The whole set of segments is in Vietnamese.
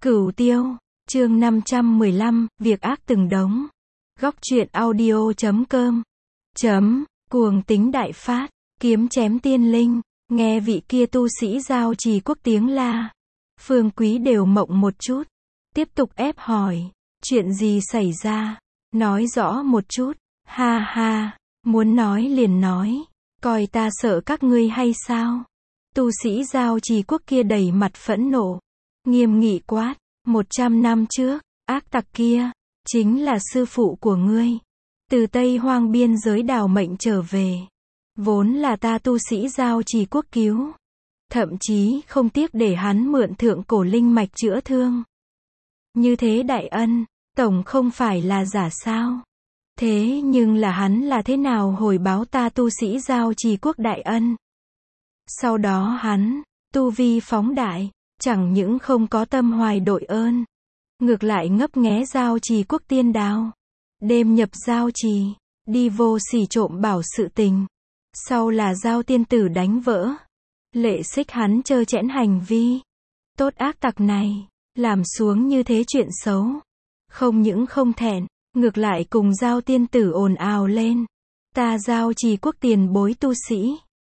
Cửu Tiêu, chương 515, việc ác từng đống. Góc truyện audio.com. Cuồng tính đại phát, kiếm chém tiên linh, nghe vị kia tu sĩ giao trì quốc tiếng la. Phương Quý đều mộng một chút, tiếp tục ép hỏi, chuyện gì xảy ra, nói rõ một chút, ha ha, muốn nói liền nói, coi ta sợ các ngươi hay sao? Tu sĩ giao trì quốc kia đầy mặt phẫn nộ, nghiêm nghị quát, 100 năm trước, ác tặc kia, chính là sư phụ của ngươi. Từ Tây Hoang biên giới đào mệnh trở về. Vốn là ta tu sĩ giao trì quốc cứu. Thậm chí không tiếc để hắn mượn thượng cổ linh mạch chữa thương. Như thế đại ân, tổng không phải là giả sao. Thế nhưng là hắn là thế nào hồi báo ta tu sĩ giao trì quốc đại ân. Sau đó hắn, tu vi phóng đại, chẳng những không có tâm hoài đội ơn. Ngược lại ngấp nghé giao trì quốc tiên đao. Đêm nhập giao trì, đi vô sỉ trộm bảo sự tình. Sau là giao tiên tử đánh vỡ. Lệ xích hắn trơ trẽn hành vi. Tốt ác tặc này, làm xuống như thế chuyện xấu. Không những không thẹn, ngược lại cùng giao tiên tử ồn ào lên. Ta giao trì quốc tiền bối tu sĩ.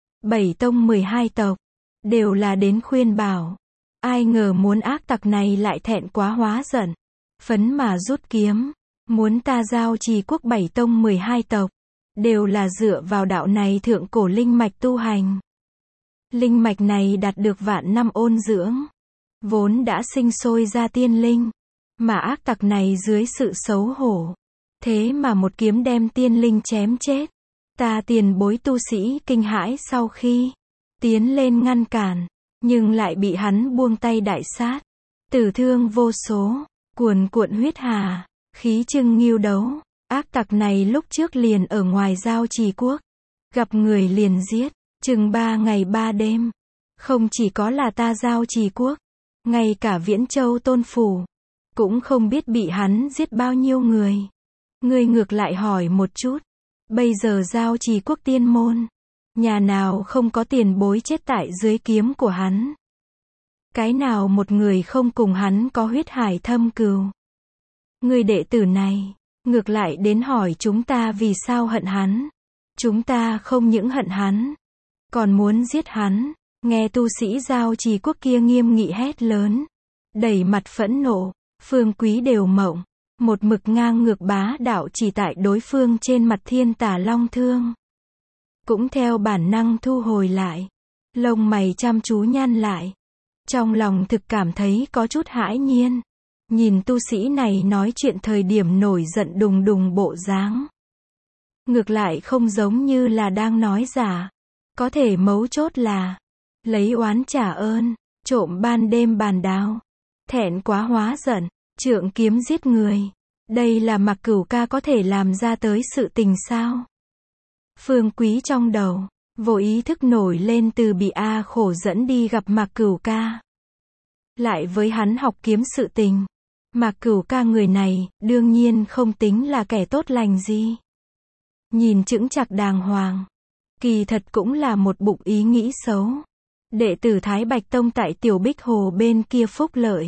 7 tông 12 tộc, đều là đến khuyên bảo. Ai ngờ muốn ác tặc này lại thẹn quá hóa giận. Phấn mà rút kiếm. Muốn ta giao trì quốc 7 tông 12 tộc. Đều là dựa vào đạo này thượng cổ linh mạch tu hành. Linh mạch này đạt được vạn năm ôn dưỡng. Vốn đã sinh sôi ra tiên linh. Mà ác tặc này dưới sự xấu hổ. Thế mà một kiếm đem tiên linh chém chết. Ta tiền bối tu sĩ kinh hãi sau khi tiến lên ngăn cản. Nhưng lại bị hắn buông tay đại sát. Tử thương vô số. Cuồn cuộn huyết hà. Khí trưng nghêu đấu. Ác tặc này lúc trước liền ở ngoài giao trì quốc. Gặp người liền giết. Chừng 3 ngày 3 đêm. Không chỉ có là ta giao trì quốc. Ngay cả Viễn Châu Tôn Phủ. Cũng không biết bị hắn giết bao nhiêu người. Ngươi ngược lại hỏi một chút. Bây giờ giao trì quốc tiên môn. Nhà nào không có tiền bối chết tại dưới kiếm của hắn. Cái nào một người không cùng hắn có huyết hải thâm cừu. Người đệ tử này, ngược lại đến hỏi chúng ta vì sao hận hắn. Chúng ta không những hận hắn, còn muốn giết hắn. Nghe tu sĩ giao trì quốc kia nghiêm nghị hét lớn. Đầy mặt phẫn nộ, Phương Quý đều mộng. Một mực ngang ngược bá đạo chỉ tại đối phương trên mặt thiên tả long thương. Cũng theo bản năng thu hồi lại. Lông mày chăm chú nhăn lại. Trong lòng thực cảm thấy có chút hãi nhiên. Nhìn tu sĩ này nói chuyện thời điểm nổi giận đùng đùng bộ dáng. Ngược lại không giống như là đang nói giả. Có thể mấu chốt là lấy oán trả ơn, trộm ban đêm bàn đao. Thẹn quá hóa giận, trượng kiếm giết người. Đây là Mạc Cửu ca có thể làm ra tới sự tình sao? Phương Quý trong đầu, vô ý thức nổi lên từ bị A khổ dẫn đi gặp Mạc Cửu ca. Lại với hắn học kiếm sự tình. Mạc Cửu ca người này, đương nhiên không tính là kẻ tốt lành gì. Nhìn chững chạc đàng hoàng. Kỳ thật cũng là một bụng ý nghĩ xấu. Đệ tử Thái Bạch Tông tại Tiểu Bích Hồ bên kia phúc lợi.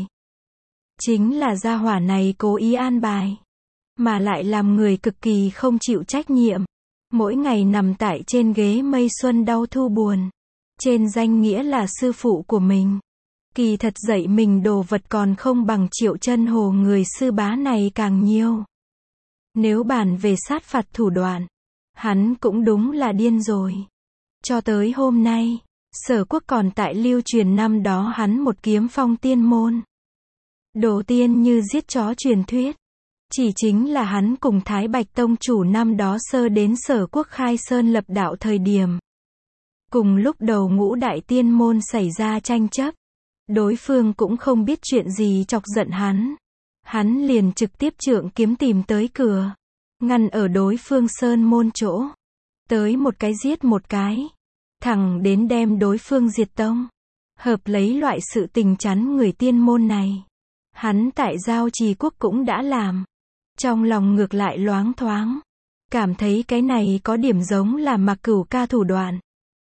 Chính là gia hỏa này cố ý an bài. Mà lại làm người cực kỳ không chịu trách nhiệm. Mỗi ngày nằm tại trên ghế mây xuân đau thu buồn. Trên danh nghĩa là sư phụ của mình. Kỳ thật dạy mình đồ vật còn không bằng Triệu Chân Hồ người sư bá này càng nhiều. Nếu bàn về sát phạt thủ đoạn, hắn cũng đúng là điên rồi. Cho tới hôm nay, Sở Quốc còn tại lưu truyền năm đó hắn một kiếm phong tiên môn. Đồ tiên như giết chó truyền thuyết. Chỉ chính là hắn cùng Thái Bạch Tông chủ năm đó sơ đến Sở Quốc khai sơn lập đạo thời điểm. Cùng lúc đầu ngũ đại tiên môn xảy ra tranh chấp. Đối phương cũng không biết chuyện gì chọc giận hắn. Hắn liền trực tiếp trượng kiếm tìm tới cửa. Ngăn ở đối phương sơn môn chỗ. Tới một cái giết một cái. Thẳng đến đem đối phương diệt tông. Hợp lấy loại sự tình chắn người tiên môn này. Hắn tại giao trì quốc cũng đã làm. Trong lòng ngược lại loáng thoáng. Cảm thấy cái này có điểm giống là Mạc Cửu ca thủ đoạn.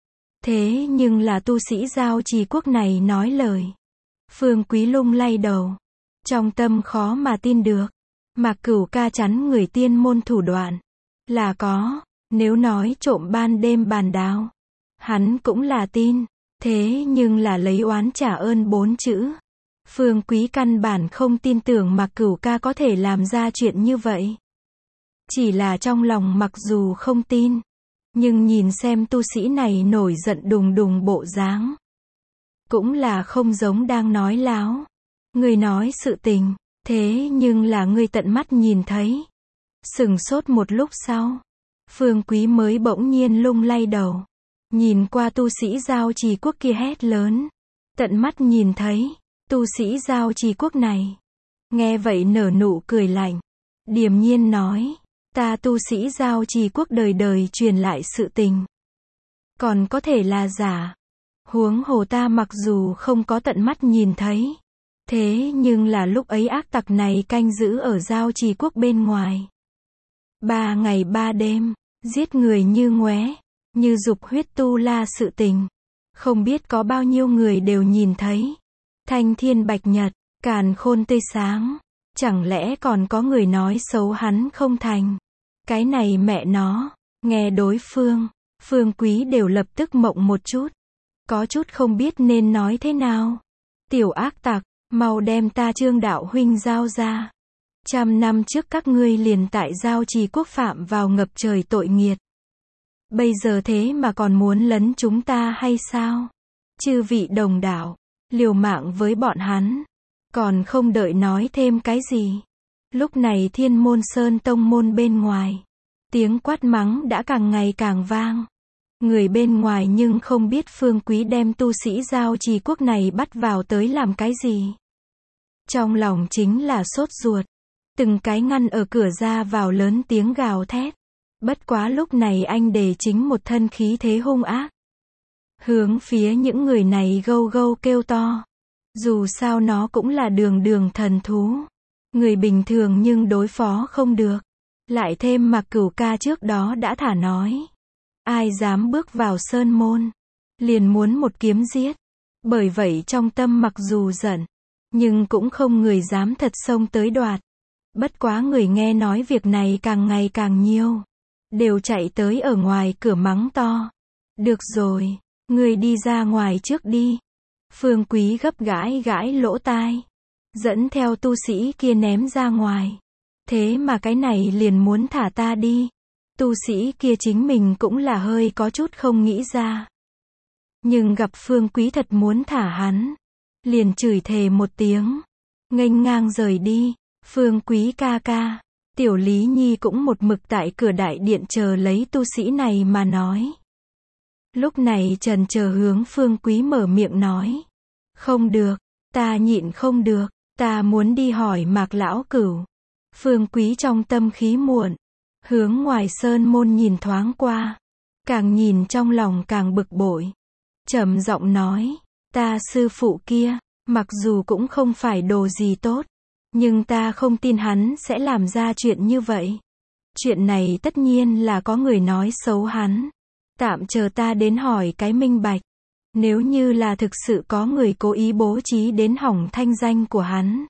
Thế nhưng là tu sĩ giao trì quốc này nói lời. Phương Quý lung lay đầu. Trong tâm khó mà tin được. Mạc Cửu ca chắn người tiên môn thủ đoạn. Là có. Nếu nói trộm ban đêm bàn đào. Hắn cũng là tin. Thế nhưng là lấy oán trả ơn 4 chữ. Phương Quý căn bản không tin tưởng Mạc Cửu ca có thể làm ra chuyện như vậy. Chỉ là trong lòng mặc dù không tin. Nhưng nhìn xem tu sĩ này nổi giận đùng đùng bộ dáng. Cũng là không giống đang nói láo. Người nói sự tình. Thế nhưng là người tận mắt nhìn thấy. Sừng sốt một lúc sau. Phương Quý mới bỗng nhiên lung lay đầu. Nhìn qua tu sĩ Giao Trì Quốc kia hét lớn. Tận mắt nhìn thấy. Tu sĩ Giao Trì Quốc này. Nghe vậy nở nụ cười lạnh. Điềm nhiên nói. Ta tu sĩ Giao Trì Quốc đời đời truyền lại sự tình. Còn có thể là giả. Huống hồ ta mặc dù không có tận mắt nhìn thấy. Thế nhưng là lúc ấy ác tặc này canh giữ ở Giao Trì Quốc bên ngoài. 3 ngày 3 đêm. Giết người như ngoé. Như dục huyết tu la sự tình. Không biết có bao nhiêu người đều nhìn thấy. Thanh thiên bạch nhật. Càn khôn tươi sáng. Chẳng lẽ còn có người nói xấu hắn không thành. Cái này mẹ nó. Nghe đối phương. Phương Quý đều lập tức mộng một chút. Có chút không biết nên nói thế nào. Tiểu ác tặc. Mau đem ta Trương đạo huynh giao ra. 100 năm trước các ngươi liền tại Giao Trì Quốc phạm vào ngập trời tội nghiệt. Bây giờ thế mà còn muốn lấn chúng ta hay sao? Chư vị đồng đạo. Liều mạng với bọn hắn. Còn không đợi nói thêm cái gì. Lúc này Thiên Môn Sơn tông môn bên ngoài. Tiếng quát mắng đã càng ngày càng vang. Người bên ngoài nhưng không biết Phương Quý đem tu sĩ Giao Trì Quốc này bắt vào tới làm cái gì. Trong lòng chính là sốt ruột. Từng cái ngăn ở cửa ra vào lớn tiếng gào thét. Bất quá lúc này anh Đề chính một thân khí thế hung ác. Hướng phía những người này gâu gâu kêu to. Dù sao nó cũng là đường đường thần thú. Người bình thường nhưng đối phó không được. Lại thêm Mạc Cửu ca trước đó đã thả nói. Ai dám bước vào sơn môn. Liền muốn một kiếm giết. Bởi vậy trong tâm mặc dù giận. Nhưng cũng không người dám thật xông tới đoạt. Bất quá người nghe nói việc này càng ngày càng nhiều. Đều chạy tới ở ngoài cửa mắng to. Được rồi. Người đi ra ngoài trước đi. Phương Quý gấp gãi gãi lỗ tai. Dẫn theo tu sĩ kia ném ra ngoài. Thế mà cái này liền muốn thả ta đi. Tu sĩ kia chính mình cũng là hơi có chút không nghĩ ra. Nhưng gặp Phương Quý thật muốn thả hắn. Liền chửi thề một tiếng. Nghênh ngang rời đi. Phương Quý ca ca. Tiểu Lý Nhi cũng một mực tại cửa đại điện chờ lấy tu sĩ này mà nói. Lúc này trần chờ hướng Phương Quý mở miệng nói. Không được. Ta nhịn không được. Ta muốn đi hỏi Mạc Lão Cửu. Phương Quý trong tâm khí muộn. Hướng ngoài sơn môn nhìn thoáng qua. Càng nhìn trong lòng càng bực bội. Trầm giọng nói. Ta sư phụ kia. Mặc dù cũng không phải đồ gì tốt. Nhưng ta không tin hắn sẽ làm ra chuyện như vậy. Chuyện này tất nhiên là có người nói xấu hắn. Tạm chờ ta đến hỏi cái minh bạch. Nếu như là thực sự có người cố ý bố trí đến hỏng thanh danh của hắn.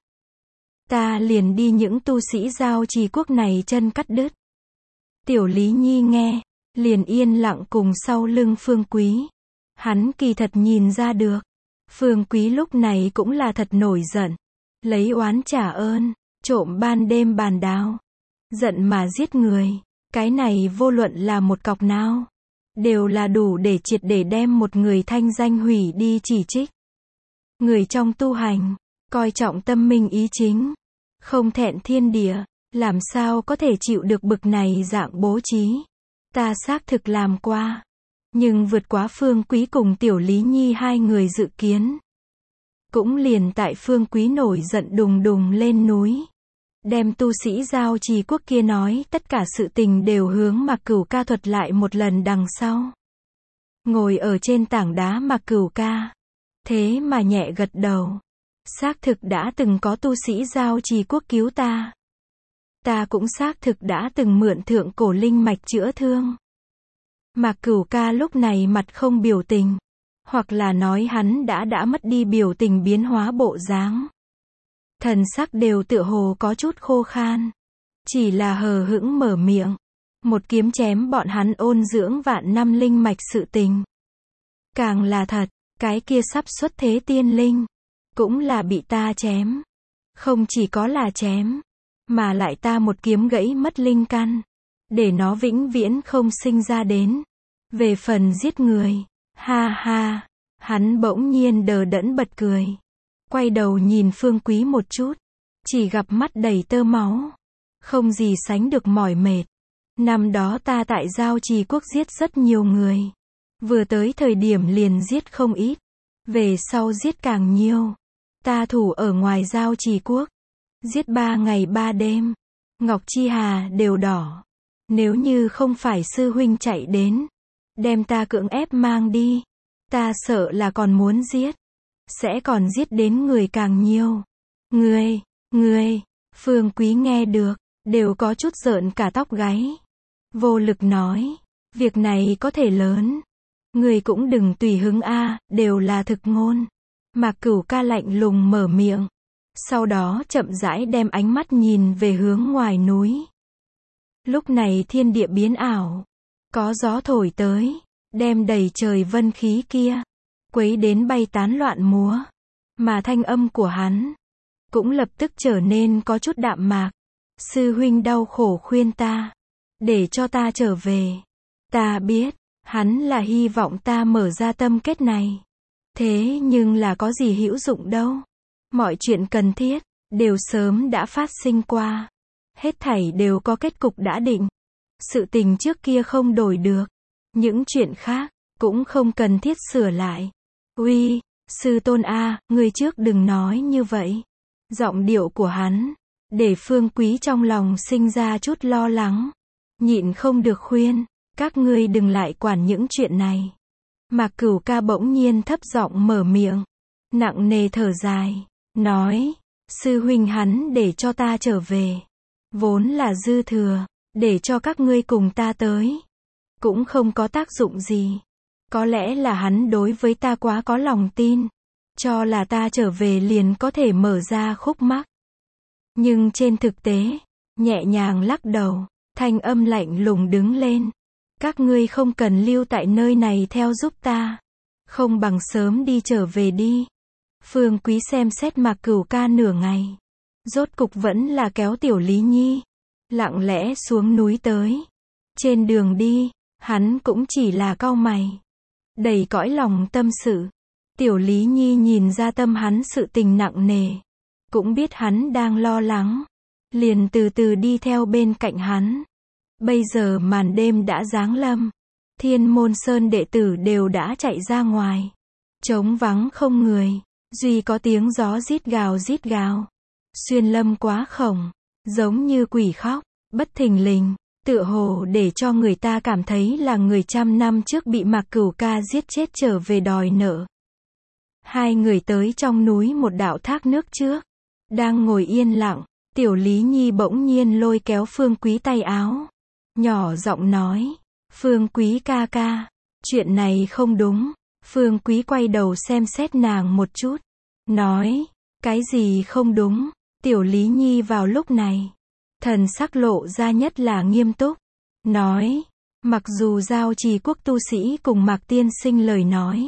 Ta liền đi những tu sĩ Giao Trì Quốc này chân cắt đứt. Tiểu Lý Nhi nghe. Liền yên lặng cùng sau lưng Phương Quý. Hắn kỳ thật nhìn ra được. Phương Quý lúc này cũng là thật nổi giận. Lấy oán trả ơn. Trộm ban đêm bàn đào. Giận mà giết người. Cái này vô luận là một cọc nào. Đều là đủ để triệt để đem một người thanh danh hủy đi chỉ trích. Người trong tu hành. Coi trọng tâm minh ý chính. Không thẹn thiên địa. Làm sao có thể chịu được bực này dạng bố trí. Ta xác thực làm qua. Nhưng vượt quá Phương Quý cùng Tiểu Lý Nhi hai người dự kiến. Cũng liền tại Phương Quý nổi giận đùng đùng lên núi. Đem tu sĩ Giao Trì Quốc kia nói tất cả sự tình đều hướng Mạc Cửu ca thuật lại một lần đằng sau. Ngồi ở trên tảng đá Mạc Cửu ca. Thế mà nhẹ gật đầu. Xác thực đã từng có tu sĩ Giao Trì Quốc cứu ta. Ta cũng xác thực đã từng mượn thượng cổ linh mạch chữa thương. Mạc Cửu ca lúc này mặt không biểu tình. Hoặc là nói hắn đã mất đi biểu tình biến hóa bộ dáng. thần sắc đều tựa hồ có chút khô khan. Chỉ là hờ hững mở miệng. Một kiếm chém bọn hắn ôn dưỡng vạn năm linh mạch sự tình. Càng là thật, cái kia sắp xuất thế tiên linh. Cũng là bị ta chém. Không chỉ có là chém. Mà lại ta một kiếm gãy mất linh căn. Để nó vĩnh viễn không sinh ra đến. Về phần giết người. Ha ha. Hắn bỗng nhiên đờ đẫn bật cười. Quay đầu nhìn Phương Quý một chút. Chỉ gặp mắt đầy tơ máu. Không gì sánh được mỏi mệt. Năm đó ta tại Giao Trì Quốc giết rất nhiều người. Vừa tới thời điểm liền giết không ít. Về sau giết càng nhiều. Ta thủ ở ngoài Giao Trì Quốc. Giết 3 ngày 3 đêm. Ngọc Chi Hà đều đỏ. Nếu như không phải sư huynh chạy đến. Đem ta cưỡng ép mang đi. Ta sợ là còn muốn giết. Sẽ còn giết đến người càng nhiều. Ngươi, Phương Quý nghe được. Đều có chút rợn cả tóc gáy. Vô lực nói. Việc này có thể lớn. Người cũng đừng tùy hứng a, đều là thực ngôn. Mạc Cửu Ca lạnh lùng mở miệng. Sau đó chậm rãi đem ánh mắt nhìn về hướng ngoài núi. Lúc này thiên địa biến ảo. Có gió thổi tới. Đem đầy trời vân khí kia. Quấy đến bay tán loạn múa. Mà thanh âm của hắn. Cũng lập tức trở nên có chút đạm mạc. Sư huynh đau khổ khuyên ta. Để cho ta trở về. Ta biết. Hắn là hy vọng ta mở ra tâm kết này. Thế nhưng là có gì hữu dụng đâu. Mọi chuyện cần thiết. Đều sớm đã phát sinh qua. Hết thảy đều có kết cục đã định. Sự tình trước kia không đổi được. Những chuyện khác. Cũng không cần thiết sửa lại. Uy, sư tôn a, người trước đừng nói như vậy. Giọng điệu của hắn. Để Phương Quý trong lòng sinh ra chút lo lắng. Nhịn không được khuyên. Các ngươi đừng lại quản những chuyện này. Mạc Cửu Ca bỗng nhiên thấp giọng mở miệng. Nặng nề thở dài. Nói. Sư huynh hắn để cho ta trở về. Vốn là dư thừa. Để cho các ngươi cùng ta tới. Cũng không có tác dụng gì. Có lẽ là hắn đối với ta quá có lòng tin. Cho là ta trở về liền có thể mở ra khúc mắc. Nhưng trên thực tế. Nhẹ nhàng lắc đầu. Thanh âm lạnh lùng đứng lên. Các ngươi không cần lưu tại nơi này theo giúp ta. Không bằng sớm đi trở về đi. Phương Quý xem xét Mạc Cửu Ca nửa ngày. Rốt cục vẫn là kéo Tiểu Lý Nhi. Lặng lẽ xuống núi tới. Trên đường đi, hắn cũng chỉ là cau mày. Đầy cõi lòng tâm sự. Tiểu Lý Nhi nhìn ra tâm hắn sự tình nặng nề. Cũng biết hắn đang lo lắng. Liền từ từ đi theo bên cạnh hắn. Bây giờ màn đêm đã giáng lâm. Thiên Môn Sơn đệ tử đều đã chạy ra ngoài. Trống vắng không người. Duy có tiếng gió rít gào. Xuyên lâm quá khổng. Giống như quỷ khóc. Bất thình lình. Tựa hồ để cho người ta cảm thấy là người trăm năm trước bị Mạc Cửu Ca giết chết trở về đòi nợ. Hai người tới trong núi một đạo thác nước trước. Đang ngồi yên lặng. Tiểu Lý Nhi bỗng nhiên lôi kéo Phương Quý tay áo. Nhỏ giọng nói. Phương Quý ca ca. Chuyện này không đúng. Phương Quý quay đầu xem xét nàng một chút. Nói. Cái gì không đúng. Tiểu Lý Nhi vào lúc này. Thần sắc lộ ra nhất là nghiêm túc. Nói. Mặc dù Giao Trì Quốc tu sĩ cùng Mạc tiên sinh lời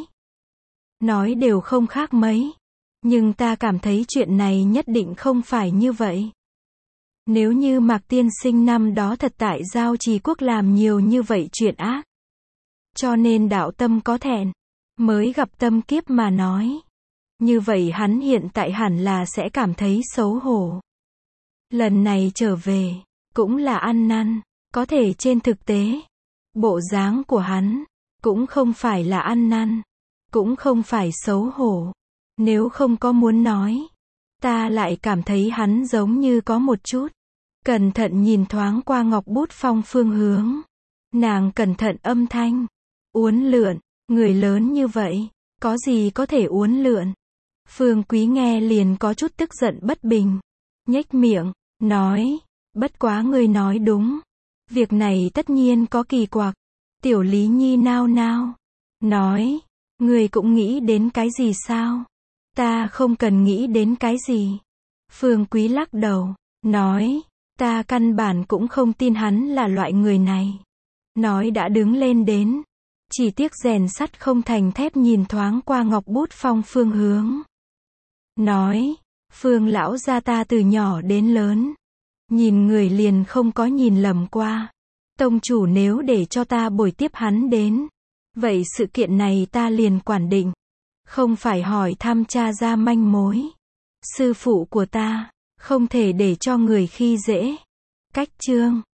nói đều không khác mấy. Nhưng ta cảm thấy chuyện này nhất định không phải như vậy. Nếu như Mạc tiên sinh năm đó thật tại Giao Trì Quốc làm nhiều như vậy chuyện ác. Cho nên đạo tâm có thẹn. Mới gặp tâm kiếp mà nói. Như vậy hắn hiện tại hẳn là sẽ cảm thấy xấu hổ. Lần này trở về. Cũng là ăn năn. Có thể trên thực tế. Bộ dáng của hắn. Cũng không phải là ăn năn. Cũng không phải xấu hổ. Nếu không có muốn nói. Ta lại cảm thấy hắn giống như có một chút. Cẩn thận nhìn thoáng qua ngọc bút phong phương hướng. Nàng cẩn thận âm thanh. Uốn lượn. Người lớn như vậy. Có gì có thể uốn lượn. Phương Quý nghe liền có chút tức giận bất bình. Nhếch miệng. Nói. Bất quá ngươi nói đúng. Việc này tất nhiên có kỳ quặc. Tiểu Lý Nhi nao nao. Nói. Ngươi cũng nghĩ đến cái gì sao? Ta không cần nghĩ đến cái gì. Phương Quý lắc đầu, nói, ta căn bản cũng không tin hắn là loại người này. Nói đã đứng lên đến. Chỉ tiếc rèn sắt không thành thép, nhìn thoáng qua ngọc bút phong phương hướng. Nói, Phương lão gia ta từ nhỏ đến lớn. Nhìn người liền không có nhìn lầm qua. Tông chủ nếu để cho ta bồi tiếp hắn đến. Vậy sự kiện này ta liền quản định. Không phải hỏi thăm tra ra manh mối. Sư phụ của ta, không thể để cho người khi dễ. Cách chương